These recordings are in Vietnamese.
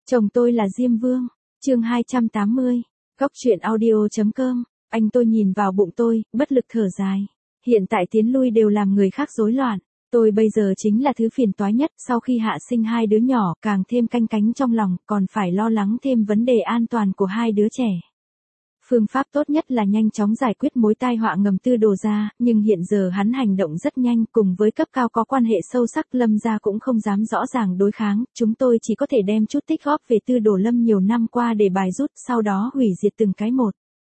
Chồng tôi là Diêm Vương. Chương 280. Góc truyện audio.com. Anh tôi nhìn vào bụng tôi, bất lực thở dài. Hiện tại tiến lui đều làm người khác rối loạn. Tôi bây giờ chính là thứ phiền toái nhất, sau khi hạ sinh hai đứa nhỏ, càng thêm canh cánh trong lòng, còn phải lo lắng thêm vấn đề an toàn của hai đứa trẻ. Phương pháp tốt nhất là nhanh chóng giải quyết mối tai họa ngầm Tư Đồ gia, nhưng hiện giờ hắn hành động rất nhanh, cùng với cấp cao có quan hệ sâu sắc, Lâm gia cũng không dám rõ ràng đối kháng, chúng tôi chỉ có thể đem chút tích góp về Tư Đồ Lâm nhiều năm qua để bài rút, sau đó hủy diệt từng cái một.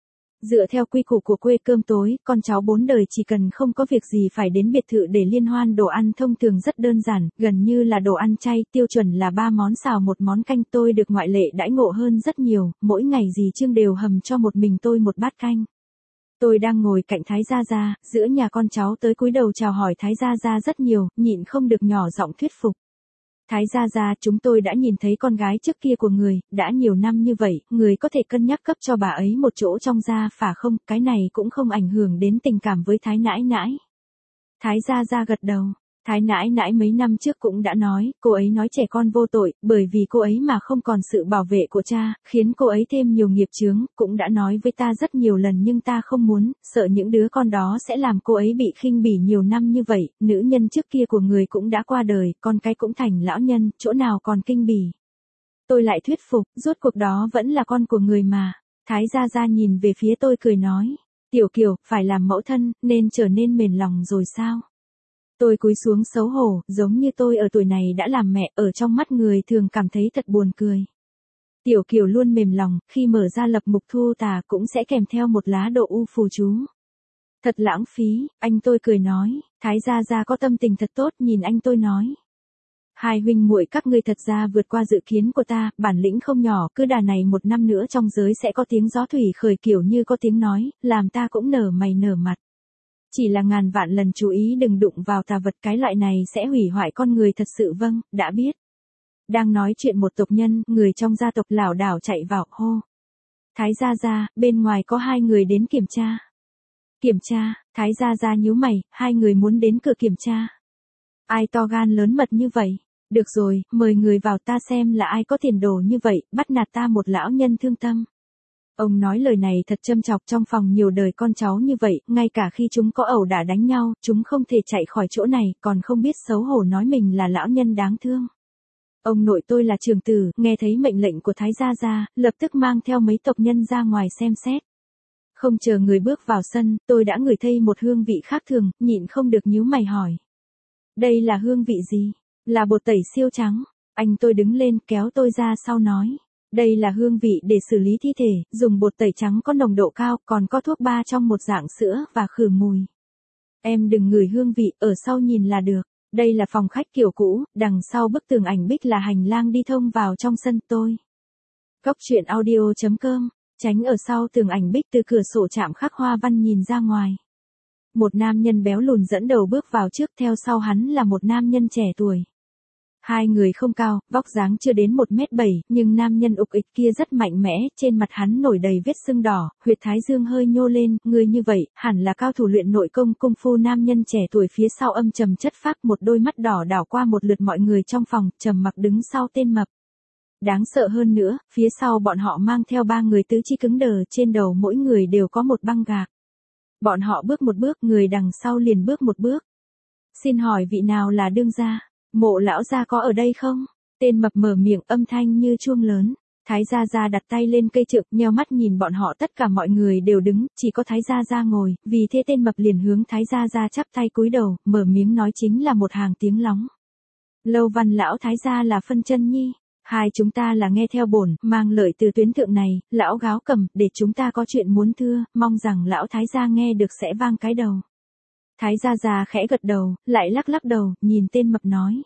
Dựa theo quy củ của quê cơm tối, con cháu 4 đời chỉ cần không có việc gì phải đến biệt thự để liên hoan, đồ ăn thông thường rất đơn giản, gần như là đồ ăn chay, tiêu chuẩn là 3 món xào một món canh. Tôi được ngoại lệ đãi ngộ hơn rất nhiều, mỗi ngày dì Trương đều hầm cho một mình tôi một bát canh. Tôi đang ngồi cạnh Thái Gia Gia, giữa nhà con cháu tới cúi đầu chào hỏi Thái Gia Gia rất nhiều, nhịn không được nhỏ giọng thuyết phục. Thái Gia Gia, chúng tôi đã nhìn thấy con gái trước kia của người, đã nhiều năm như vậy, người có thể cân nhắc cấp cho bà ấy một chỗ trong gia phả không, cái này cũng không ảnh hưởng đến tình cảm với Thái nãi nãi. Thái Gia Gia gật đầu. Thái nãi nãi mấy năm trước cũng đã nói, cô ấy nói trẻ con vô tội, bởi vì cô ấy mà không còn sự bảo vệ của cha, khiến cô ấy thêm nhiều nghiệp chướng, cũng đã nói với ta rất nhiều lần nhưng ta không muốn, sợ những đứa con đó sẽ làm cô ấy bị khinh bỉ nhiều năm như vậy, nữ nhân trước kia của người cũng đã qua đời, con cái cũng thành lão nhân, chỗ nào còn kinh bỉ. Tôi lại thuyết phục, rốt cuộc đó vẫn là con của người mà. Thái Gia Gia nhìn về phía tôi cười nói, Tiểu Kiều, phải làm mẫu thân, nên trở nên mềm lòng rồi sao? Tôi cúi xuống xấu hổ, giống như tôi ở tuổi này đã làm mẹ, ở trong mắt người thường cảm thấy thật buồn cười. Tiểu Kiều luôn mềm lòng, khi mở ra lập mục thu tà cũng sẽ kèm theo một lá độ u phù chú. Thật lãng phí, anh tôi cười nói, Thái Gia Gia có tâm tình thật tốt, nhìn anh tôi nói. Hai huynh muội các ngươi thật ra vượt qua dự kiến của ta, bản lĩnh không nhỏ, cứ đà này một năm nữa trong giới sẽ có tiếng gió thủy khởi, kiểu như có tiếng nói, làm ta cũng nở mày nở mặt. Chỉ là ngàn vạn lần chú ý đừng đụng vào tà vật, cái loại này sẽ hủy hoại con người thật sự. Vâng, đã biết. Đang nói chuyện một tộc nhân, người trong gia tộc lảo đảo chạy vào, hô. Thái Gia Gia, bên ngoài có hai người đến kiểm tra. Kiểm tra, Thái Gia Gia nhíu mày, hai người muốn đến cửa kiểm tra. Ai to gan lớn mật như vậy? Được rồi, mời người vào ta xem là ai có tiền đồ như vậy, bắt nạt ta một lão nhân thương tâm. Ông nói lời này thật châm chọc, trong phòng nhiều đời con cháu như vậy, ngay cả khi chúng có ẩu đả đánh nhau, chúng không thể chạy khỏi chỗ này, còn không biết xấu hổ nói mình là lão nhân đáng thương. Ông nội tôi là trưởng tử, nghe thấy mệnh lệnh của Thái Gia Gia, lập tức mang theo mấy tộc nhân ra ngoài xem xét. Không chờ người bước vào sân, tôi đã ngửi thấy một hương vị khác thường, nhịn không được nhíu mày hỏi. Đây là hương vị gì? Là bột tẩy siêu trắng. Anh tôi đứng lên kéo tôi ra sau nói. Đây là hương vị để xử lý thi thể, dùng bột tẩy trắng có nồng độ cao, còn có thuốc 3 trong một dạng sữa và khử mùi. Em đừng ngửi hương vị, ở sau nhìn là được. Đây là phòng khách kiểu cũ, đằng sau bức tường ảnh bích là hành lang đi thông vào trong sân tôi. Góc truyện audio.com, tránh ở sau tường ảnh bích, từ cửa sổ chạm khắc hoa văn nhìn ra ngoài. Một nam nhân béo lùn dẫn đầu bước vào trước, theo sau hắn là một nam nhân trẻ tuổi. Hai người không cao, vóc dáng chưa đến 1m7, nhưng nam nhân ục ịch kia rất mạnh mẽ, trên mặt hắn nổi đầy vết sưng đỏ, huyệt thái dương hơi nhô lên, người như vậy, hẳn là cao thủ luyện nội công cung phu. Nam nhân trẻ tuổi phía sau âm trầm chất phác, một đôi mắt đỏ đảo qua một lượt mọi người trong phòng, trầm mặc đứng sau tên mập. Đáng sợ hơn nữa, phía sau bọn họ mang theo 3 người tứ chi cứng đờ, trên đầu mỗi người đều có một băng gạc. Bọn họ bước một bước, người đằng sau liền bước một bước. Xin hỏi vị nào là đương gia? Mộ lão gia có ở đây không? Tên mập mở miệng, âm thanh như chuông lớn. Thái Gia Gia đặt tay lên cây trượng, nheo mắt nhìn bọn họ, tất cả mọi người đều đứng, chỉ có Thái Gia Gia ngồi, vì thế tên mập liền hướng Thái Gia Gia chắp tay cúi đầu, mở miếng nói chính là một hàng tiếng lóng. Lâu Văn lão Thái Gia là phân chân nhi. Hai chúng ta là nghe theo bổn, mang lợi từ tuyến thượng này, lão Gáo Cầm, để chúng ta có chuyện muốn thưa, mong rằng lão Thái Gia nghe được sẽ vang cái đầu. Thái Gia Gia khẽ gật đầu, lại lắc lắc đầu, nhìn tên mập nói.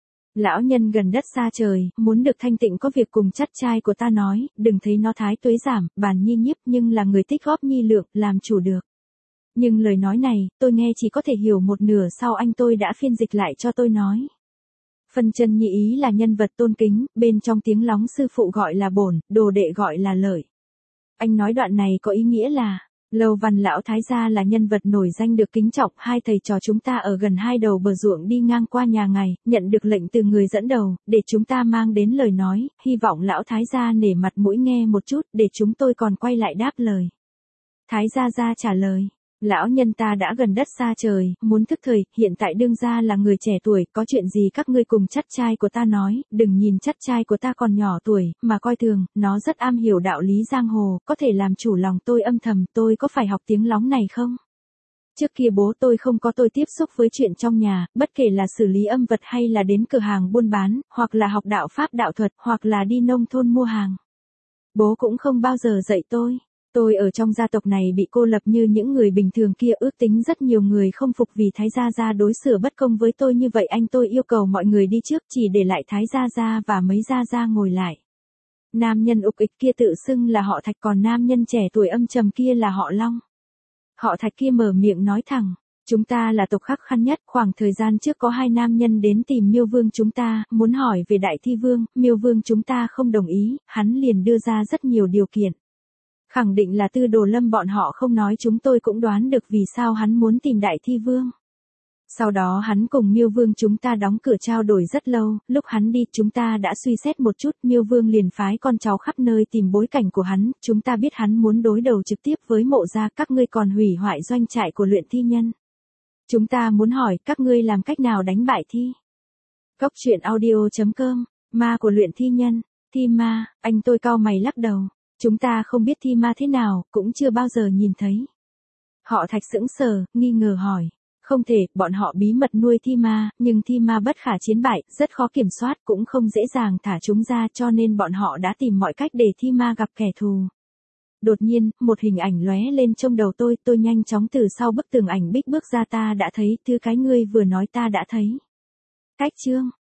Lão nhân gần đất xa trời, muốn được thanh tịnh, có việc cùng chắt trai của ta nói, đừng thấy nó thái tuế giảm, bàn nhi nhiếp, nhưng là người tích góp nhi lượng, làm chủ được. Nhưng lời nói này, tôi nghe chỉ có thể hiểu một nửa, sau anh tôi đã phiên dịch lại cho tôi nói. Phân chân nhi ý là nhân vật tôn kính, bên trong tiếng lóng sư phụ gọi là bổn, đồ đệ gọi là lợi. Anh nói đoạn này có ý nghĩa là, Lâu Văn lão thái gia là nhân vật nổi danh được kính trọng, hai thầy trò chúng ta ở gần hai đầu bờ ruộng đi ngang qua nhà ngài, nhận được lệnh từ người dẫn đầu, để chúng ta mang đến lời nói, hy vọng lão thái gia nể mặt mũi nghe một chút, để chúng tôi còn quay lại đáp lời. Thái gia trả lời, lão nhân ta đã gần đất xa trời, muốn thức thời, hiện tại đương gia là người trẻ tuổi, có chuyện gì các ngươi cùng chắt trai của ta nói, đừng nhìn chắt trai của ta còn nhỏ tuổi, mà coi thường, nó rất am hiểu đạo lý giang hồ, có thể làm chủ lòng tôi âm thầm, tôi có phải học tiếng lóng này không? Trước kia bố tôi không có tôi tiếp xúc với chuyện trong nhà, bất kể là xử lý âm vật hay là đến cửa hàng buôn bán, hoặc là học đạo pháp đạo thuật, hoặc là đi nông thôn mua hàng. Bố cũng không bao giờ dạy tôi. Tôi ở trong gia tộc này bị cô lập như những người bình thường kia, ước tính rất nhiều người không phục vì Thái gia đối xử bất công với tôi như vậy, anh tôi yêu cầu mọi người đi trước, chỉ để lại Thái gia và mấy gia ngồi lại. Nam nhân ục ịch kia tự xưng là họ Thạch, còn nam nhân trẻ tuổi âm trầm kia là họ Long. Họ Thạch kia mở miệng nói thẳng, chúng ta là tộc khắc khăn nhất, khoảng thời gian trước có hai nam nhân đến tìm Miêu Vương chúng ta, muốn hỏi về Đại Thi Vương, Miêu Vương chúng ta không đồng ý, hắn liền đưa ra rất nhiều điều kiện. Khẳng định là Tư Đồ Lâm bọn họ không nói, chúng tôi cũng đoán được vì sao hắn muốn tìm Đại Thi Vương. Sau đó hắn cùng Miêu Vương chúng ta đóng cửa trao đổi rất lâu, lúc hắn đi chúng ta đã suy xét một chút, Miêu Vương liền phái con cháu khắp nơi tìm bối cảnh của hắn, chúng ta biết hắn muốn đối đầu trực tiếp với Mộ gia, các ngươi còn hủy hoại doanh trại của Luyện Thi Nhân. Chúng ta muốn hỏi các ngươi làm cách nào đánh bại Thi. Góc truyện audio.com, ma của Luyện Thi Nhân, Thi ma, anh tôi cau mày lắc đầu. Chúng ta không biết thi ma thế nào, cũng chưa bao giờ nhìn thấy. Họ Thạch sững sờ, nghi ngờ hỏi. Không thể, bọn họ bí mật nuôi thi ma, nhưng thi ma bất khả chiến bại, rất khó kiểm soát, cũng không dễ dàng thả chúng ra, cho nên bọn họ đã tìm mọi cách để thi ma gặp kẻ thù. Đột nhiên, một hình ảnh lóe lên trong đầu tôi nhanh chóng từ sau bức tường ảnh bích bước ra, ta đã thấy, thứ cái ngươi vừa nói ta đã thấy. Cách chương